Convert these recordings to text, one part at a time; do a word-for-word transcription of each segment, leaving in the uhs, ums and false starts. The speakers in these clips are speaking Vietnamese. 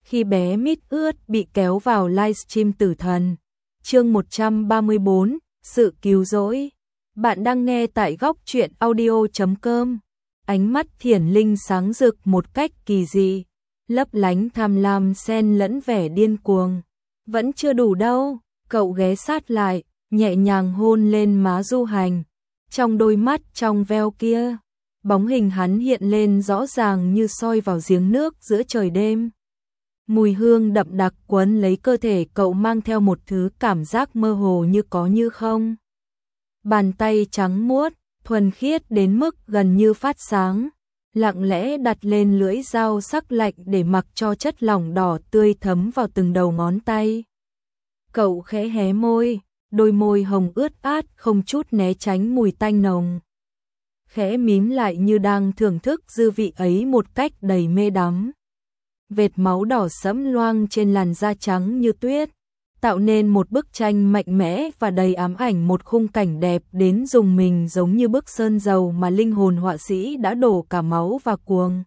Khi bé mít ướt bị kéo vào livestream tử thần. Chương một trăm ba mươi bốn, sự cứu rỗi. Bạn đang nghe tại góc truyện audio chấm com. Ánh mắt Thiển Linh sáng rực một cách kỳ dị, lấp lánh tham lam xen lẫn vẻ điên cuồng. Vẫn chưa đủ đâu, cậu ghé sát lại, nhẹ nhàng hôn lên má Du Hành. Trong đôi mắt trong veo kia, bóng hình hắn hiện lên rõ ràng như soi vào giếng nước giữa trời đêm. Mùi hương đậm đặc quấn lấy cơ thể cậu, mang theo một thứ cảm giác mơ hồ như có như không. Bàn tay trắng muốt, thuần khiết đến mức gần như phát sáng, lặng lẽ đặt lên lưỡi dao sắc lạnh để mặc cho chất lỏng đỏ tươi thấm vào từng đầu ngón tay. Cậu khẽ hé môi, đôi môi hồng ướt át không chút né tránh mùi tanh nồng. Khẽ mím lại như đang thưởng thức dư vị ấy một cách đầy mê đắm. Vệt máu đỏ sẫm loang trên làn da trắng như tuyết, tạo nên một bức tranh mạnh mẽ và đầy ám ảnh, một khung cảnh đẹp đến rùng mình, giống như bức sơn dầu mà linh hồn họa sĩ đã đổ cả máu và cuồng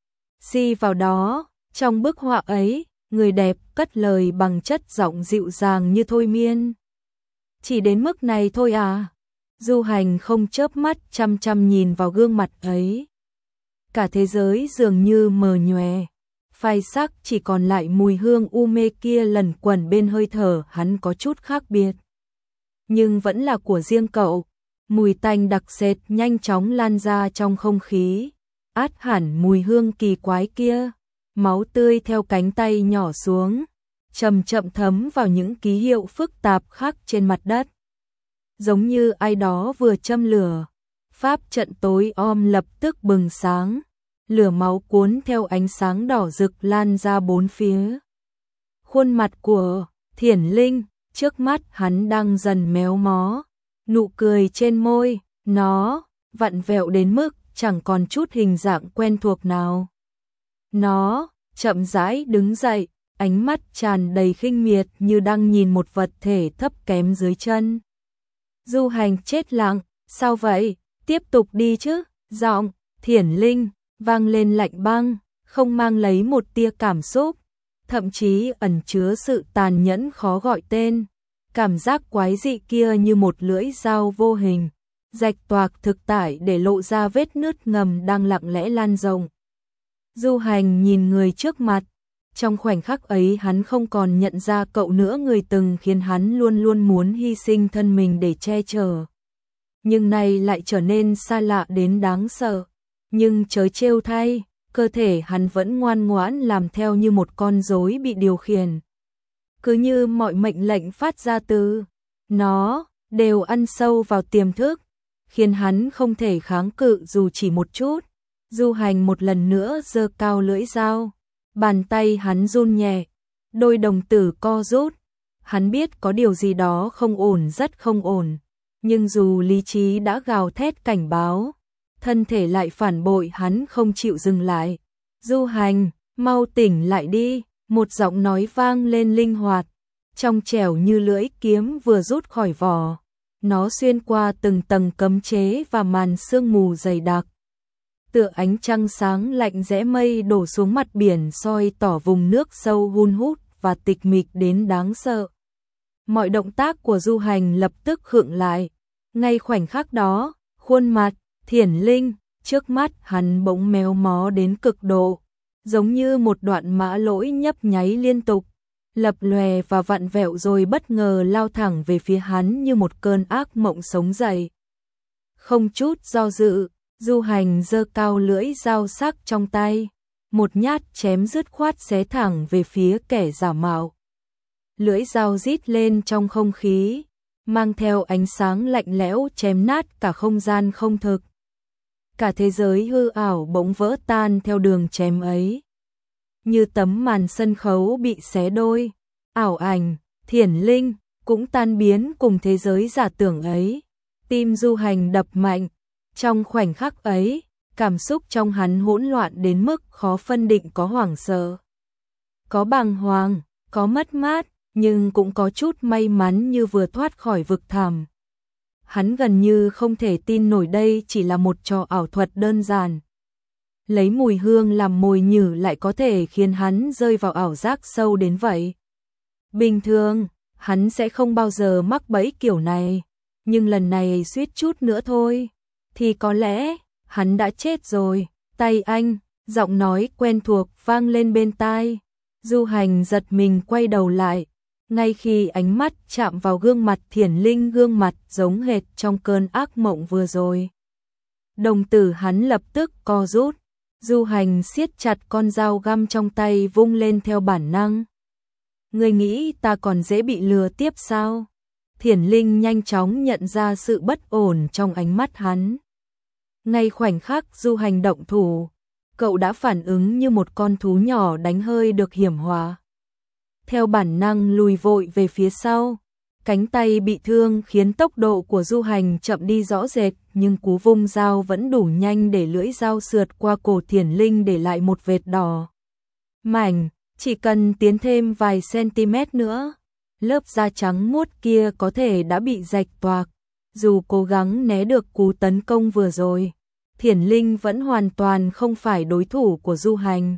si vào đó. Trong bức họa ấy, người đẹp cất lời bằng chất giọng dịu dàng như thôi miên. Chỉ đến mức này thôi à? Du Hành không chớp mắt chăm chăm nhìn vào gương mặt ấy. Cả thế giới dường như mờ nhòe, phai sắc, chỉ còn lại mùi hương u mê kia lẩn quẩn bên hơi thở hắn, có chút khác biệt, nhưng vẫn là của riêng cậu. Mùi tanh đặc sệt nhanh chóng lan ra trong không khí, át hẳn mùi hương kỳ quái kia. Máu tươi theo cánh tay nhỏ xuống, chậm chậm thấm vào những ký hiệu phức tạp khác trên mặt đất. Giống như ai đó vừa châm lửa, pháp trận tối om lập tức bừng sáng. Lửa máu cuốn theo ánh sáng đỏ rực lan ra bốn phía. Khuôn mặt của Thiển Linh trước mắt hắn đang dần méo mó, nụ cười trên môi nó vặn vẹo đến mức chẳng còn chút hình dạng quen thuộc nào. Nó chậm rãi đứng dậy, ánh mắt tràn đầy khinh miệt như đang nhìn một vật thể thấp kém dưới chân. Du Hành chết lặng, sao vậy? Tiếp tục đi chứ. Giọng Thiển Linh vang lên lạnh băng, không mang lấy một tia cảm xúc, thậm chí ẩn chứa sự tàn nhẫn khó gọi tên. Cảm giác quái dị kia như một lưỡi dao vô hình, rạch toạc thực tại để lộ ra vết nứt ngầm đang lặng lẽ lan rộng. Du Hành nhìn người trước mặt, trong khoảnh khắc ấy hắn không còn nhận ra cậu nữa, người từng khiến hắn luôn luôn muốn hy sinh thân mình để che chở. Nhưng nay lại trở nên xa lạ đến đáng sợ. Nhưng chớ trêu thay, cơ thể hắn vẫn ngoan ngoãn làm theo như một con rối bị điều khiển. Cứ như mọi mệnh lệnh phát ra từ nó đều ăn sâu vào tiềm thức, khiến hắn không thể kháng cự dù chỉ một chút. Du Hành một lần nữa giơ cao lưỡi dao, bàn tay hắn run nhẹ, đôi đồng tử co rút. Hắn biết có điều gì đó không ổn, rất không ổn, nhưng dù lý trí đã gào thét cảnh báo, thân thể lại phản bội hắn, không chịu dừng lại. Du Hành, mau tỉnh lại đi, một giọng nói vang lên linh hoạt, trong trẻo như lưỡi kiếm vừa rút khỏi vỏ. Nó xuyên qua từng tầng cấm chế và màn sương mù dày đặc, tựa ánh trăng sáng lạnh rẽ mây đổ xuống mặt biển, soi tỏ vùng nước sâu hun hút và tịch mịch đến đáng sợ. Mọi động tác của Du Hành lập tức khựng lại. Ngay khoảnh khắc đó, khuôn mặt Thiển Linh trước mắt hắn bỗng méo mó đến cực độ, giống như một đoạn mã lỗi nhấp nháy liên tục, lập lòe và vặn vẹo rồi bất ngờ lao thẳng về phía hắn như một cơn ác mộng sống dậy. Không chút do dự, Du Hành giơ cao lưỡi dao sắc trong tay, một nhát chém dứt khoát xé thẳng về phía kẻ giả mạo. Lưỡi dao rít lên trong không khí, mang theo ánh sáng lạnh lẽo chém nát cả không gian không thực. Cả thế giới hư ảo bỗng vỡ tan theo đường chém ấy, như tấm màn sân khấu bị xé đôi. Ảo ảnh Thiển Linh cũng tan biến cùng thế giới giả tưởng ấy. Tim Du Hành đập mạnh. Trong khoảnh khắc ấy, cảm xúc trong hắn hỗn loạn đến mức khó phân định, có hoảng sợ, có bàng hoàng, có mất mát, nhưng cũng có chút may mắn như vừa thoát khỏi vực thẳm. Hắn gần như không thể tin nổi đây chỉ là một trò ảo thuật đơn giản. lấy mùi hương làm mồi nhử lại có thể khiến hắn rơi vào ảo giác sâu đến vậy. Bình thường, hắn sẽ không bao giờ mắc bẫy kiểu này, nhưng lần này suýt chút nữa thôi, thì có lẽ hắn đã chết rồi. Tay anh, giọng nói quen thuộc vang lên bên tai. Du Hành giật mình quay đầu lại, ngay khi ánh mắt chạm vào gương mặt Thiển Linh, gương mặt giống hệt trong cơn ác mộng vừa rồi. Đồng tử hắn lập tức co rút, Du Hành siết chặt con dao găm trong tay vung lên theo bản năng. Ngươi nghĩ ta còn dễ bị lừa tiếp sao? Thiển Linh nhanh chóng nhận ra sự bất ổn trong ánh mắt hắn. Ngay khoảnh khắc Du Hành động thủ, cậu đã phản ứng như một con thú nhỏ đánh hơi được hiểm họa. Theo bản năng lùi vội về phía sau, cánh tay bị thương khiến tốc độ của Du Hành chậm đi rõ rệt, nhưng cú vung dao vẫn đủ nhanh để lưỡi dao sượt qua cổ Thiển Linh để lại một vệt đỏ mảnh. Chỉ cần tiến thêm vài cm nữa, lớp da trắng muốt kia có thể đã bị rạch toạc. Dù cố gắng né được cú tấn công vừa rồi, Thiển Linh vẫn hoàn toàn không phải đối thủ của Du Hành.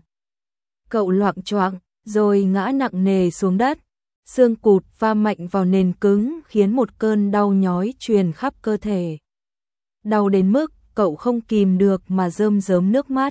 Cậu loạng choạng rồi ngã nặng nề xuống đất, xương cụt va mạnh vào nền cứng khiến một cơn đau nhói truyền khắp cơ thể. Đau đến mức cậu không kìm được mà rơm rớm nước mắt.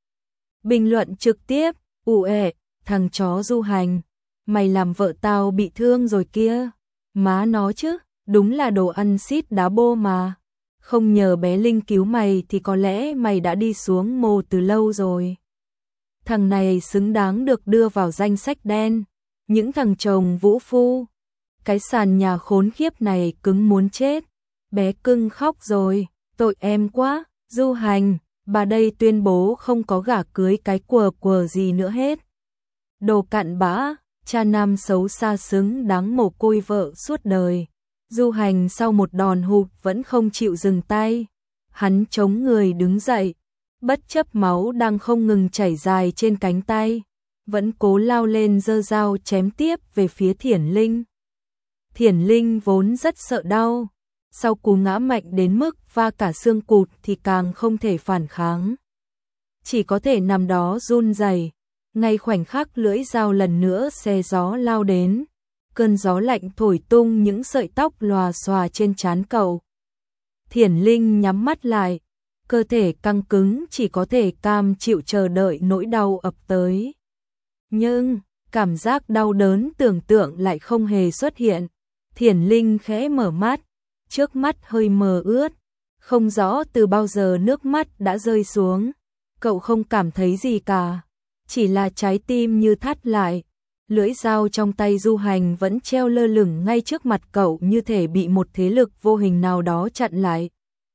Bình luận trực tiếp: "Ù ệ, thằng chó Du Hành, mày làm vợ tao bị thương rồi kia. Má nó chứ, đúng là đồ ăn xít đá bô mà. Không nhờ bé Linh cứu mày thì có lẽ mày đã đi xuống mồ từ lâu rồi. Thằng này xứng đáng được đưa vào danh sách đen. Những thằng chồng vũ phu. Cái sàn nhà khốn khiếp này cứng muốn chết. Bé cưng khóc rồi, tội em quá." Du Hành, bà đây tuyên bố không có gả cưới cái quờ quờ gì nữa hết. Đồ cặn bã, cha nam xấu xa xứng đáng mồ côi vợ suốt đời. Du Hành sau một đòn hụt vẫn không chịu dừng tay. Hắn chống người đứng dậy, bất chấp máu đang không ngừng chảy dài trên cánh tay, vẫn cố lao lên giơ dao chém tiếp về phía Thiển Linh. Thiển Linh vốn rất sợ đau, sau cú ngã mạnh đến mức va cả xương cụt thì càng không thể phản kháng. Chỉ có thể nằm đó run rẩy. Ngay khoảnh khắc lưỡi dao lần nữa xé gió lao đến, cơn gió lạnh thổi tung những sợi tóc lòa xòa trên trán cậu. Thiển Linh nhắm mắt lại, cơ thể căng cứng chỉ có thể cam chịu chờ đợi nỗi đau ập tới. Nhưng, cảm giác đau đớn tưởng tượng lại không hề xuất hiện. Thiển Linh khẽ mở mắt, trước mắt hơi mờ ướt, không rõ từ bao giờ nước mắt đã rơi xuống. Cậu không cảm thấy gì cả, chỉ là trái tim như thắt lại. Lưỡi dao trong tay Du Hành vẫn treo lơ lửng ngay trước mặt cậu như thể bị một thế lực vô hình nào đó chặn lại.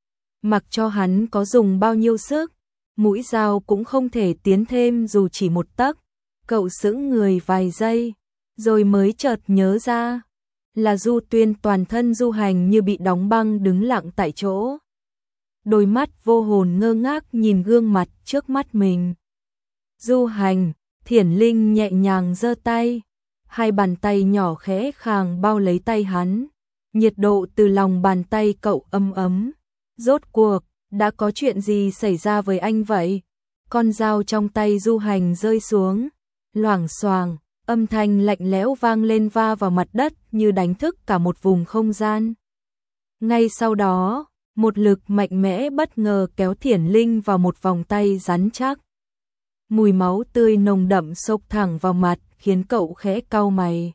Mặc cho hắn có dùng bao nhiêu sức, mũi dao cũng không thể tiến thêm dù chỉ một tấc. Cậu sững người vài giây, rồi mới chợt nhớ ra là Du Tuyên. Toàn thân Du Hành như bị đóng băng đứng lặng tại chỗ. Đôi mắt vô hồn ngơ ngác nhìn gương mặt trước mắt mình. Du Hành, Thiển Linh nhẹ nhàng giơ tay, hai bàn tay nhỏ khẽ khàng bao lấy tay hắn. Nhiệt độ từ lòng bàn tay cậu ấm ấm. Rốt cuộc, đã có chuyện gì xảy ra với anh vậy? Con dao trong tay Du Hành rơi xuống, loảng xoảng, âm thanh lạnh lẽo vang lên va vào mặt đất như đánh thức cả một vùng không gian. Ngay sau đó, một lực mạnh mẽ bất ngờ kéo Thiển Linh vào một vòng tay rắn chắc. Mùi máu tươi nồng đậm xộc thẳng vào mặt khiến cậu khẽ cau mày.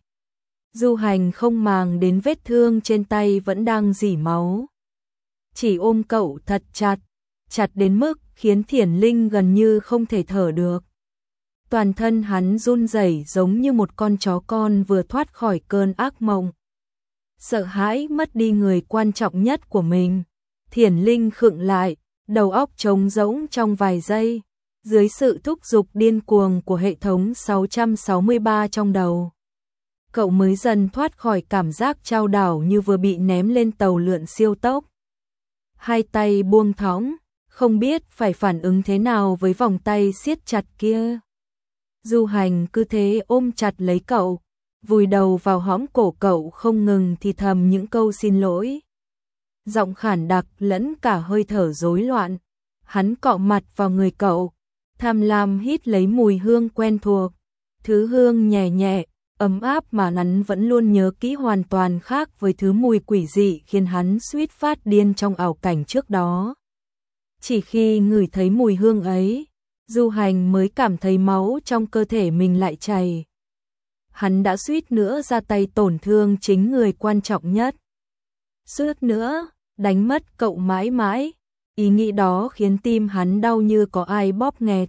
Du Hành không màng đến vết thương trên tay vẫn đang rỉ máu, chỉ ôm cậu thật chặt, chặt đến mức khiến Thiển Linh gần như không thể thở được. Toàn thân hắn run rẩy giống như một con chó con vừa thoát khỏi cơn ác mộng. Sợ hãi mất đi người quan trọng nhất của mình, Thiển Linh khựng lại, đầu óc trống rỗng trong vài giây. Dưới sự thúc giục điên cuồng của hệ thống sáu trăm sáu mươi ba trong đầu, cậu mới dần thoát khỏi cảm giác chao đảo như vừa bị ném lên tàu lượn siêu tốc. Hai tay buông thõng, không biết phải phản ứng thế nào với vòng tay siết chặt kia. Du Hành cứ thế ôm chặt lấy cậu, vùi đầu vào hõm cổ cậu không ngừng thì thầm những câu xin lỗi. Giọng khản đặc lẫn cả hơi thở rối loạn, hắn cọ mặt vào người cậu, tham lam hít lấy mùi hương quen thuộc, thứ hương nhẹ nhẹ, ấm áp mà hắn vẫn luôn nhớ kỹ hoàn toàn khác với thứ mùi quỷ dị khiến hắn suýt phát điên trong ảo cảnh trước đó. Chỉ khi ngửi thấy mùi hương ấy, Du Hành mới cảm thấy máu trong cơ thể mình lại chảy. Hắn đã suýt nữa ra tay tổn thương chính người quan trọng nhất. Suýt nữa, đánh mất cậu mãi mãi. Ý nghĩ đó khiến tim hắn đau như có ai bóp nghẹt.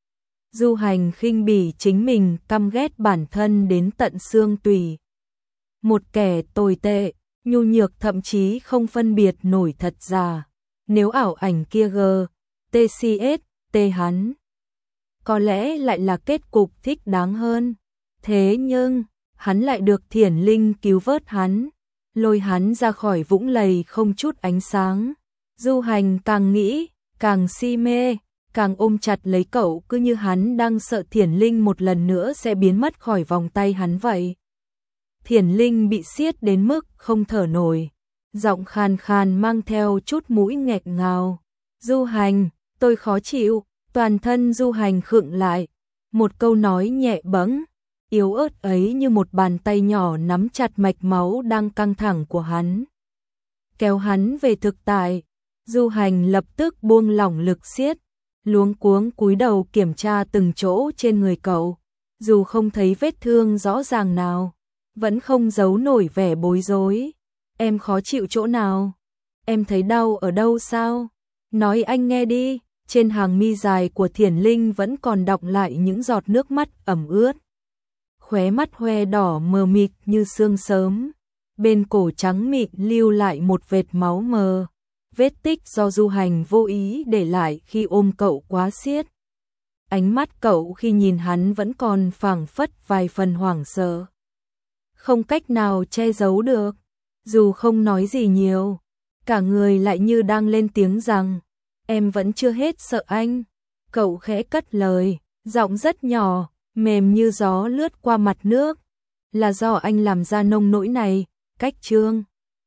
Du Hành khinh bỉ chính mình, căm ghét bản thân đến tận xương tủy. Một kẻ tồi tệ, nhu nhược thậm chí không phân biệt nổi thật giả. Nếu ảo ảnh kia G, T C S, T hắn, có lẽ lại là kết cục thích đáng hơn. Thế nhưng, hắn lại được Thiển Linh cứu vớt hắn, lôi hắn ra khỏi vũng lầy không chút ánh sáng. Du Hành càng nghĩ, càng si mê, càng ôm chặt lấy cậu, cứ như hắn đang sợ Thiển Linh một lần nữa sẽ biến mất khỏi vòng tay hắn vậy. Thiển Linh bị siết đến mức không thở nổi, giọng khàn khàn mang theo chút mũi nghẹt ngào. Du Hành, tôi khó chịu. Toàn thân Du Hành khựng lại, một câu nói nhẹ bẫng, yếu ớt ấy như một bàn tay nhỏ nắm chặt mạch máu đang căng thẳng của hắn, kéo hắn về thực tại. Du Hành lập tức buông lỏng lực siết, luống cuống cúi đầu kiểm tra từng chỗ trên người cậu, dù không thấy vết thương rõ ràng nào, vẫn không giấu nổi vẻ bối rối. Em khó chịu chỗ nào? Em thấy đau ở đâu sao? Nói anh nghe đi. Trên hàng mi dài của Thiển Linh vẫn còn đọng lại những giọt nước mắt ẩm ướt. Khóe mắt hoe đỏ mờ mịt như sương sớm. Bên cổ trắng mịn lưu lại một vệt máu mờ. Vết tích do Du Hành vô ý để lại khi ôm cậu quá siết. Ánh mắt cậu khi nhìn hắn vẫn còn phảng phất vài phần hoảng sợ. Không cách nào che giấu được. Dù không nói gì nhiều, cả người lại như đang lên tiếng rằng em vẫn chưa hết sợ anh. Cậu khẽ cất lời, giọng rất nhỏ, mềm như gió lướt qua mặt nước. Là do anh làm ra nông nỗi này. Cách chương